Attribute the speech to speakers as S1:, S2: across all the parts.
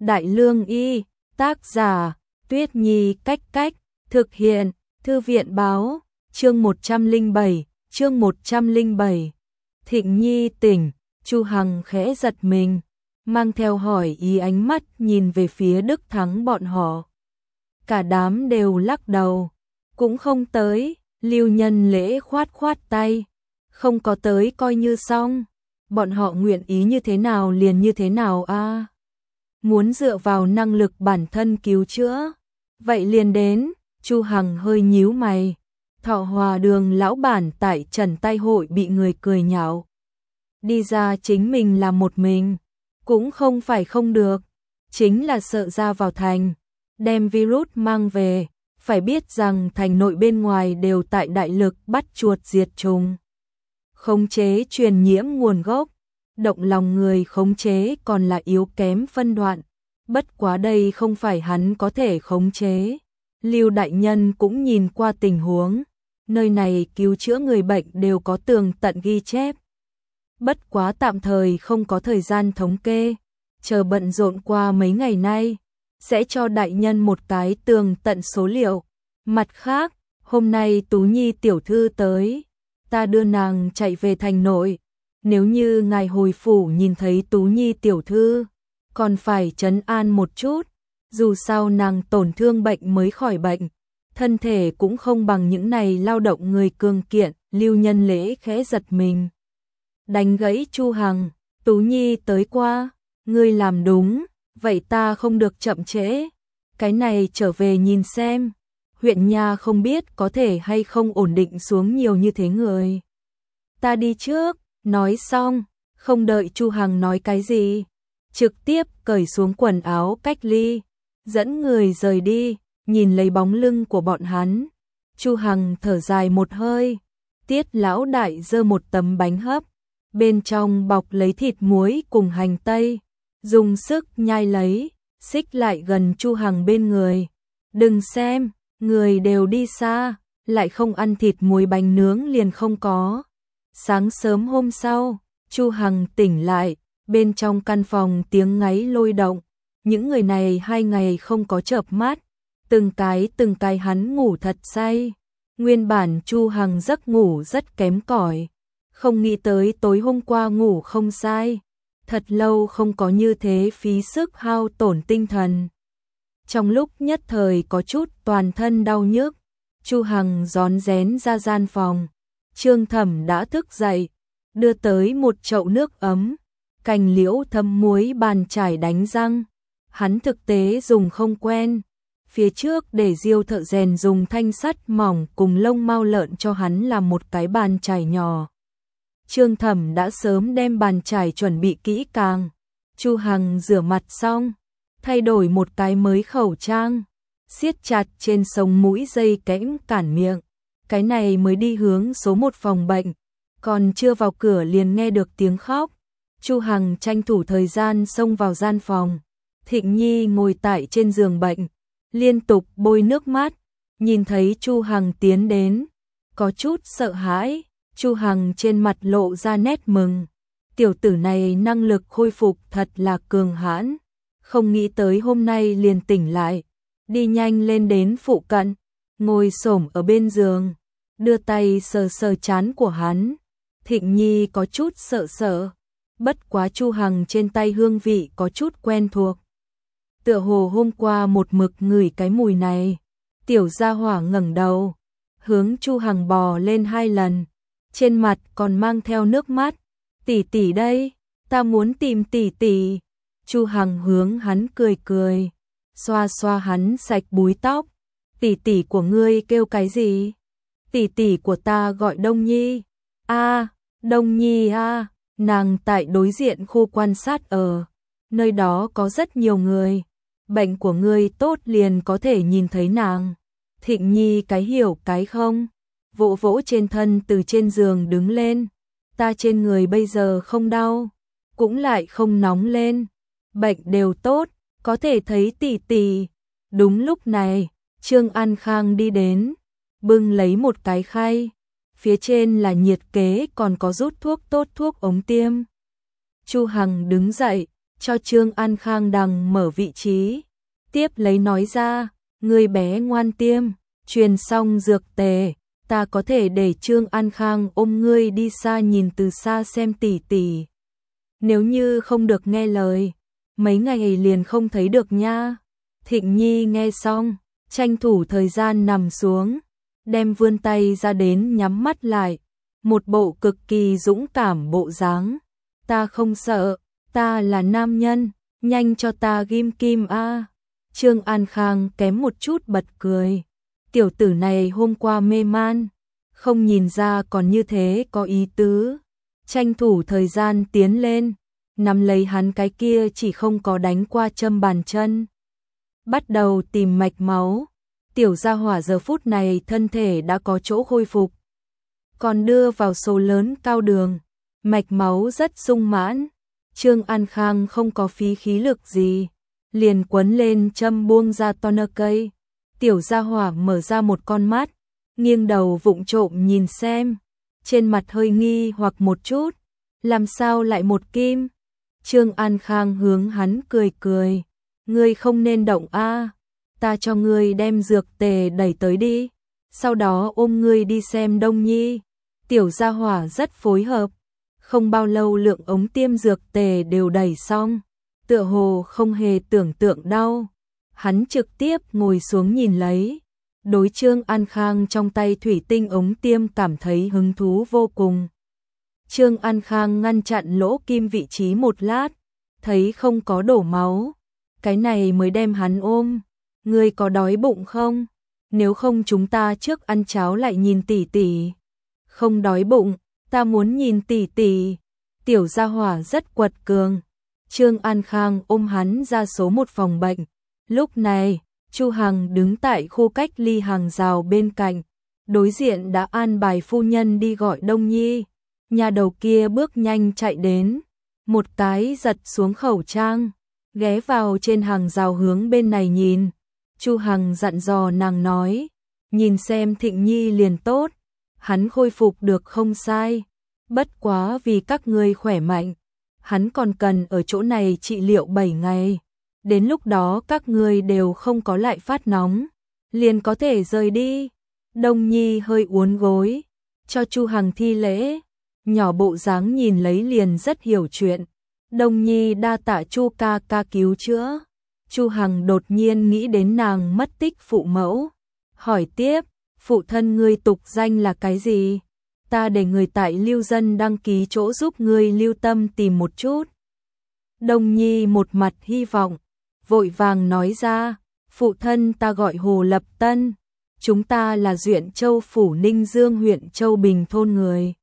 S1: Đại Lương Y, tác giả, Tuyết Nhi Cách Cách, thực hiện, Thư viện báo, chương 107. Thịnh Nhi tỉnh, Chu Hằng khẽ giật mình, mang theo hỏi ý ánh mắt nhìn về phía Đức Thắng bọn họ. Cả đám đều lắc đầu, cũng không tới, Lưu Nhân Lễ khoát tay, không có tới coi như xong, bọn họ nguyện ý như thế nào liền như thế nào a. Muốn dựa vào năng lực bản thân cứu chữa, vậy liền đến. Chu Hằng hơi nhíu mày, Thọ Hòa Đường lão bản tại Trần Tay Hội bị người cười nhạo. Đi ra chính mình làm một mình, cũng không phải không được, chính là sợ ra vào thành, đem virus mang về, phải biết rằng thành nội bên ngoài đều tại đại lực bắt chuột diệt trùng. Khống chế truyền nhiễm nguồn gốc, động lòng người khống chế còn là yếu kém phân đoạn, bất quá đây không phải hắn có thể khống chế. Lưu đại nhân cũng nhìn qua tình huống, nơi này cứu chữa người bệnh đều có tường tận ghi chép. Bất quá tạm thời không có thời gian thống kê, chờ bận rộn qua mấy ngày nay, sẽ cho đại nhân một cái tường tận số liệu. Mặt khác, hôm nay Tú Nhi tiểu thư tới, ta đưa nàng chạy về thành nội, nếu như ngài hồi phủ nhìn thấy Tú Nhi tiểu thư, còn phải trấn an một chút. Dù sao nàng tổn thương bệnh mới khỏi bệnh, thân thể cũng không bằng những này lao động người cường kiện. Lưu Nhân Lễ khẽ giật mình, đánh gãy Chu Hằng, Tú Nhi tới qua, ngươi làm đúng, vậy ta không được chậm trễ, cái này trở về nhìn xem, huyện nhà không biết có thể hay không ổn định xuống nhiều như thế người. Ta đi trước, nói xong, không đợi Chu Hằng nói cái gì, trực tiếp cởi xuống quần áo cách ly, dẫn người rời đi. Nhìn lấy bóng lưng của bọn hắn, Chu Hằng thở dài một hơi. Tiết lão đại giơ một tấm bánh hấp, bên trong bọc lấy thịt muối cùng hành tây, dùng sức nhai lấy, xích lại gần Chu Hằng bên người. Đừng xem, người đều đi xa, lại không ăn thịt muối bánh nướng liền không có. Sáng sớm hôm sau, Chu Hằng tỉnh lại, bên trong căn phòng tiếng ngáy lôi động. Những người này 2 ngày không có chợp mắt, từng cái hắn ngủ thật say. Nguyên bản Chu Hằng giấc ngủ rất kém cỏi, không nghĩ tới tối hôm qua ngủ không sai, thật lâu không có như thế phí sức hao tổn tinh thần. Trong lúc nhất thời có chút toàn thân đau nhức, Chu Hằng rón rén ra gian phòng. Trương Thẩm đã thức dậy, đưa tới một chậu nước ấm, cành liễu thấm muối bàn chải đánh răng. Hắn thực tế dùng không quen, phía trước để Diêu thợ rèn dùng thanh sắt mỏng cùng lông mao lợn cho hắn làm một cái bàn chải nhỏ. Trương Thẩm đã sớm đem bàn chải chuẩn bị kỹ càng. Chu Hằng rửa mặt xong, thay đổi một cái mới khẩu trang, siết chặt trên sống mũi dây kẽm cản miệng. Cái này mới đi hướng số 1 phòng bệnh, còn chưa vào cửa liền nghe được tiếng khóc. Chu Hằng tranh thủ thời gian xông vào gian phòng. Thịnh Nhi ngồi tại trên giường bệnh, liên tục bôi nước mắt, nhìn thấy Chu Hằng tiến đến, có chút sợ hãi. Chu Hằng trên mặt lộ ra nét mừng, tiểu tử này năng lực khôi phục thật là cường hãn, không nghĩ tới hôm nay liền tỉnh lại, đi nhanh lên đến phụ cận, ngồi xổm ở bên giường, đưa tay sờ sờ trán của hắn. Thịnh Nhi có chút sợ, bất quá Chu Hằng trên tay hương vị có chút quen thuộc. Tựa hồ hôm qua một mực ngửi cái mùi này. Tiểu gia hỏa ngẩng đầu, hướng Chu Hằng bò lên 2 lần, trên mặt còn mang theo nước mắt. Tỷ tỷ đây, ta muốn tìm tỷ tỷ. Chu Hằng hướng hắn cười, xoa xoa hắn sạch búi tóc. Tỷ tỷ của ngươi kêu cái gì? Tỷ tỷ của ta gọi Đông Nhi. A, Đông Nhi a, nàng tại đối diện khu quan sát ở, nơi đó có rất nhiều người. Bệnh của ngươi tốt liền có thể nhìn thấy nàng. Thịnh Nhi cái hiểu cái không, vỗ vỗ trên thân từ trên giường đứng lên. Ta trên người bây giờ không đau, cũng lại không nóng lên, bệnh đều tốt, có thể thấy tỷ tỷ. Đúng lúc này, Trương An Khang đi đến, bưng lấy một cái khay, phía trên là nhiệt kế còn có rút thuốc tốt thuốc ống tiêm. Chu Hằng đứng dậy, cho Trương An Khang đằng mở vị trí. Tiếp lấy nói ra, người bé ngoan tiêm, truyền xong dược tề, ta có thể để Trương An Khang ôm ngươi đi xa nhìn từ xa xem tỷ tỷ. Nếu như không được nghe lời, mấy ngày liền không thấy được nha. Thịnh Nhi nghe xong, tranh thủ thời gian nằm xuống, đem vươn tay ra đến nhắm mắt lại, một bộ cực kỳ dũng cảm bộ dáng. Ta không sợ, ta là nam nhân, nhanh cho ta ghim kim a. Trương An Khang kém một chút bật cười. Tiểu tử này hôm qua mê man, không nhìn ra còn như thế có ý tứ. Tranh thủ thời gian tiến lên, nắm lấy hắn cái kia chỉ không có đánh qua châm bàn chân. Bắt đầu tìm mạch máu. Tiểu gia hỏa giờ phút này thân thể đã có chỗ khôi phục, còn đưa vào số lớn cao đường, mạch máu rất sung mãn. Trương An Khang không có phí khí lực gì, liền quấn lên châm buông ra toner cây. Tiểu gia hỏa mở ra một con mắt, nghiêng đầu vụng trộm nhìn xem, trên mặt hơi nghi hoặc một chút, làm sao lại một kim? Trương An Khang hướng hắn cười cười, ngươi không nên động a, ta cho ngươi đem dược tề đẩy tới đi, sau đó ôm ngươi đi xem Đông Nhi. Tiểu gia hỏa rất phối hợp, không bao lâu lượng ống tiêm dược tề đều đẩy xong, tựa hồ không hề tưởng tượng đau. Hắn trực tiếp ngồi xuống nhìn lấy, đối Trương An Khang trong tay thủy tinh ống tiêm cảm thấy hứng thú vô cùng. Trương An Khang ngăn chặn lỗ kim vị trí một lát, thấy không có đổ máu, cái này mới đem hắn ôm. Ngươi có đói bụng không? Nếu không chúng ta trước ăn cháo lại nhìn tỷ tỷ. Không đói bụng, ta muốn nhìn tỷ tỷ. Tiểu gia hỏa rất quật cường. Trương An Khang ôm hắn ra số một phòng bệnh. Lúc này, Chu Hằng đứng tại khu cách ly hàng rào bên cạnh, đối diện đã an bài phu nhân đi gọi Đông Nhi. Nhà đầu kia bước nhanh chạy đến, một cái giật xuống khẩu trang, ghé vào trên hàng rào hướng bên này nhìn. Chu Hằng dặn dò nàng nói, nhìn xem Thịnh Nhi liền tốt, hắn khôi phục được không sai, bất quá vì các ngươi khỏe mạnh, hắn còn cần ở chỗ này trị liệu 7 ngày, đến lúc đó các ngươi đều không có lại phát nóng, liền có thể rời đi. Đông Nhi hơi uốn gối, cho Chu Hằng thi lễ, nhỏ bộ dáng nhìn lấy liền rất hiểu chuyện. Đông Nhi đa tạ Chu ca ca cứu chữa. Chu Hằng đột nhiên nghĩ đến nàng mất tích phụ mẫu, hỏi tiếp, phụ thân ngươi tục danh là cái gì? Ta để người tại lưu dân đăng ký chỗ giúp ngươi lưu tâm tìm một chút. Đông Nhi một mặt hy vọng, vội vàng nói ra, phụ thân ta gọi Hồ Lập Tân, chúng ta là Duyện Châu phủ Ninh Dương huyện Châu Bình thôn người.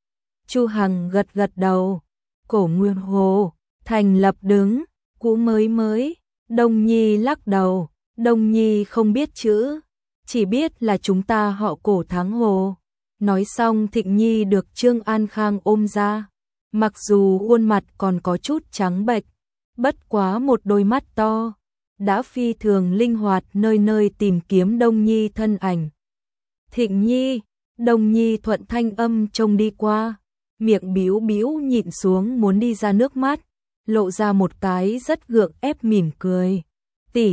S1: Chu Hằng gật gật đầu, cổ Nguyên Hồ, thành lập đứng, cũ mới. Đông Nhi lắc đầu, Đông Nhi không biết chữ, chỉ biết là chúng ta họ Cổ Thắng Hồ. Nói xong Thịnh Nhi được Trương An Khang ôm ra, mặc dù khuôn mặt còn có chút trắng bệch, bất quá một đôi mắt to, đã phi thường linh hoạt nơi nơi tìm kiếm Đông Nhi thân ảnh. Thịnh Nhi, Đông Nhi thuận thanh âm trông đi qua, miệng bĩu bĩu nhịn xuống muốn đi ra nước mắt, lộ ra một cái rất gượng ép mỉm cười. Tỷ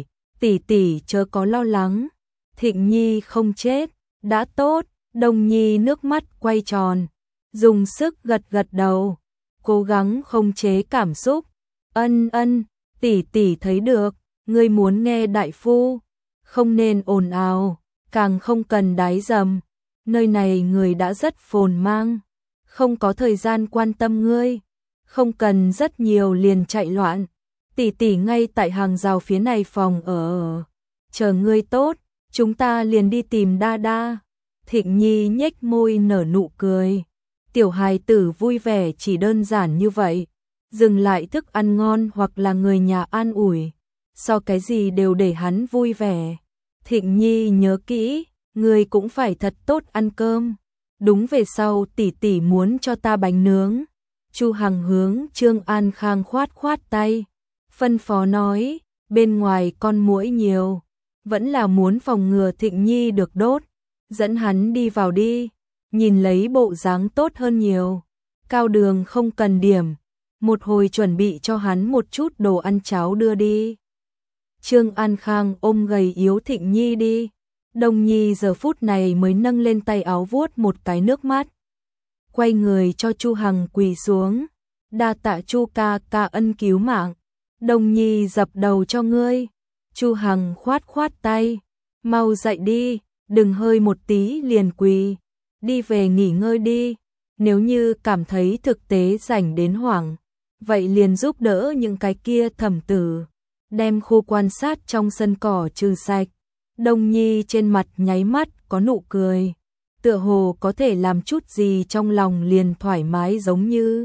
S1: tỷ chớ có lo lắng, Thịnh Nhi không chết, đã tốt. Đông Nhi nước mắt quay tròn, dùng sức gật gật đầu, cố gắng không chế cảm xúc. Ân, tỷ thấy được, ngươi muốn nghe đại phu, không nên ồn ào, càng không cần đái dầm, nơi này người đã rất phồn mang, không có thời gian quan tâm ngươi, không cần rất nhiều liền chạy loạn. Tỷ ngay tại hàng rào phía này phòng ở, chờ ngươi tốt, chúng ta liền đi tìm Đa Đa. Thịnh Nhi nhếch môi nở nụ cười. Tiểu hài tử vui vẻ chỉ đơn giản như vậy, dừng lại thức ăn ngon hoặc là người nhà an ủi, so cái gì đều để hắn vui vẻ. Thịnh Nhi nhớ kỹ, ngươi cũng phải thật tốt ăn cơm. Đúng về sau tỷ muốn cho ta bánh nướng. Chu Hằng hướng Trương An Khang khoát tay, phân phó nói, bên ngoài con muỗi nhiều, vẫn là muốn phòng ngừa Thịnh Nhi được đốt. Dẫn hắn đi vào đi, nhìn lấy bộ dáng tốt hơn nhiều. Cao đường không cần điểm, một hồi chuẩn bị cho hắn một chút đồ ăn cháo đưa đi. Trương An Khang ôm gầy yếu Thịnh Nhi đi. Đồng Nhi giờ phút này mới nâng lên tay áo vuốt một cái nước mắt. Quay người cho Chu Hằng quỳ xuống. Đa tạ Chu ca ca ân cứu mạng. Đồng Nhi dập đầu cho ngươi. Chu Hằng khoát khoát tay. Mau dậy đi, đừng hơi một tí liền quỳ. Đi về nghỉ ngơi đi. Nếu như cảm thấy thực tế rảnh đến hoảng, vậy liền giúp đỡ những cái kia thẩm tử. Đem khu quan sát trong sân cỏ trừ sạch. Đồng Nhi trên mặt nháy mắt có nụ cười. Tựa hồ có thể làm chút gì trong lòng liền thoải mái giống như.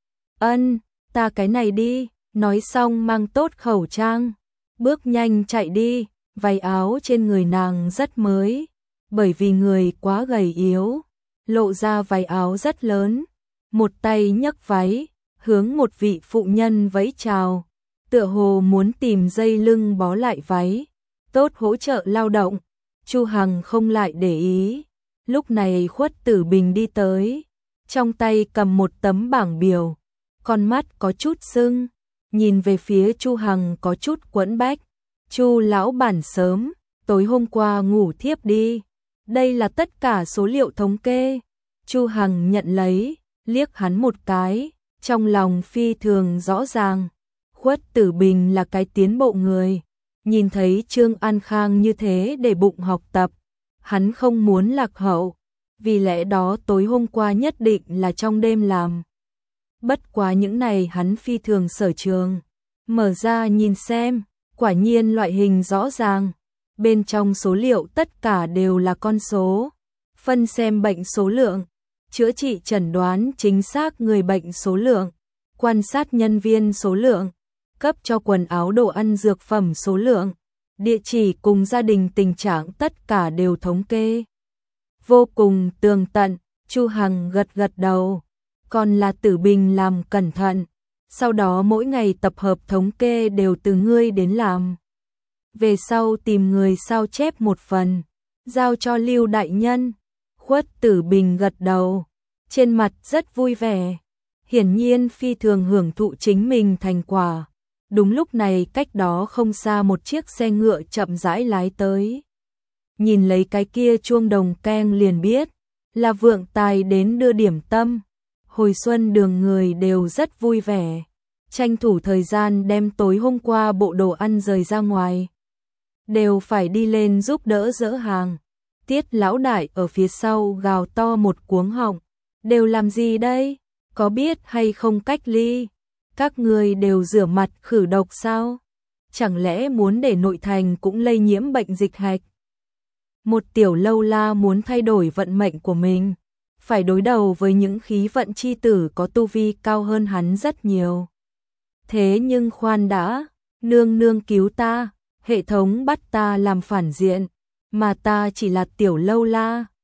S1: Ân, ta cái này đi. Nói xong mang tốt khẩu trang. Bước nhanh chạy đi. Váy áo trên người nàng rất mới. Bởi vì người quá gầy yếu. Lộ ra váy áo rất lớn. Một tay nhấc váy. Hướng một vị phụ nhân vẫy chào. Tựa hồ muốn tìm dây lưng bó lại váy. Tốt hỗ trợ lao động. Chu Hằng không lại để ý. Lúc này Khuất Tử Bình đi tới. Trong tay cầm một tấm bảng biểu. Con mắt có chút sưng. Nhìn về phía Chu Hằng có chút quẫn bách. Chu lão bản sớm. Tối hôm qua ngủ thiếp đi. Đây là tất cả số liệu thống kê. Chu Hằng nhận lấy. Liếc hắn một cái. Trong lòng phi thường rõ ràng. Khuất Tử Bình là cái tiến bộ người. Nhìn thấy Trương An Khang như thế để bụng học tập. Hắn không muốn lạc hậu. Vì lẽ đó tối hôm qua nhất định là trong đêm làm. Bất quá những này hắn phi thường sở trường. Mở ra nhìn xem. Quả nhiên loại hình rõ ràng. Bên trong số liệu tất cả đều là con số. Phân xem bệnh số lượng. Chữa trị chẩn đoán chính xác người bệnh số lượng. Quan sát nhân viên số lượng. Cấp cho quần áo đồ ăn dược phẩm số lượng. Địa chỉ cùng gia đình tình trạng tất cả đều thống kê. Vô cùng tường tận. Chu Hằng gật gật đầu. Còn là Tử Bình làm cẩn thận. Sau đó mỗi ngày tập hợp thống kê đều từ ngươi đến làm. Về sau tìm người sao chép một phần. Giao cho Lưu đại nhân. Khuất Tử Bình gật đầu. Trên mặt rất vui vẻ. Hiển nhiên phi thường hưởng thụ chính mình thành quả. Đúng lúc này cách đó không xa một chiếc xe ngựa chậm rãi lái tới. Nhìn lấy cái kia chuông đồng keng liền biết. Là Vượng Tài đến đưa điểm tâm. Hồi xuân đường người đều rất vui vẻ. Tranh thủ thời gian đem tối hôm qua bộ đồ ăn rời ra ngoài. Đều phải đi lên giúp đỡ dỡ hàng. Tiết lão đại ở phía sau gào to một cuống họng. Đều làm gì đây? Có biết hay không cách ly? Các người đều rửa mặt khử độc sao? Chẳng lẽ muốn để nội thành cũng lây nhiễm bệnh dịch hạch? Một tiểu lâu la muốn thay đổi vận mệnh của mình. Phải đối đầu với những khí vận chi tử có tu vi cao hơn hắn rất nhiều. Thế nhưng khoan đã, nương nương cứu ta, hệ thống bắt ta làm phản diện, mà ta chỉ là tiểu lâu la,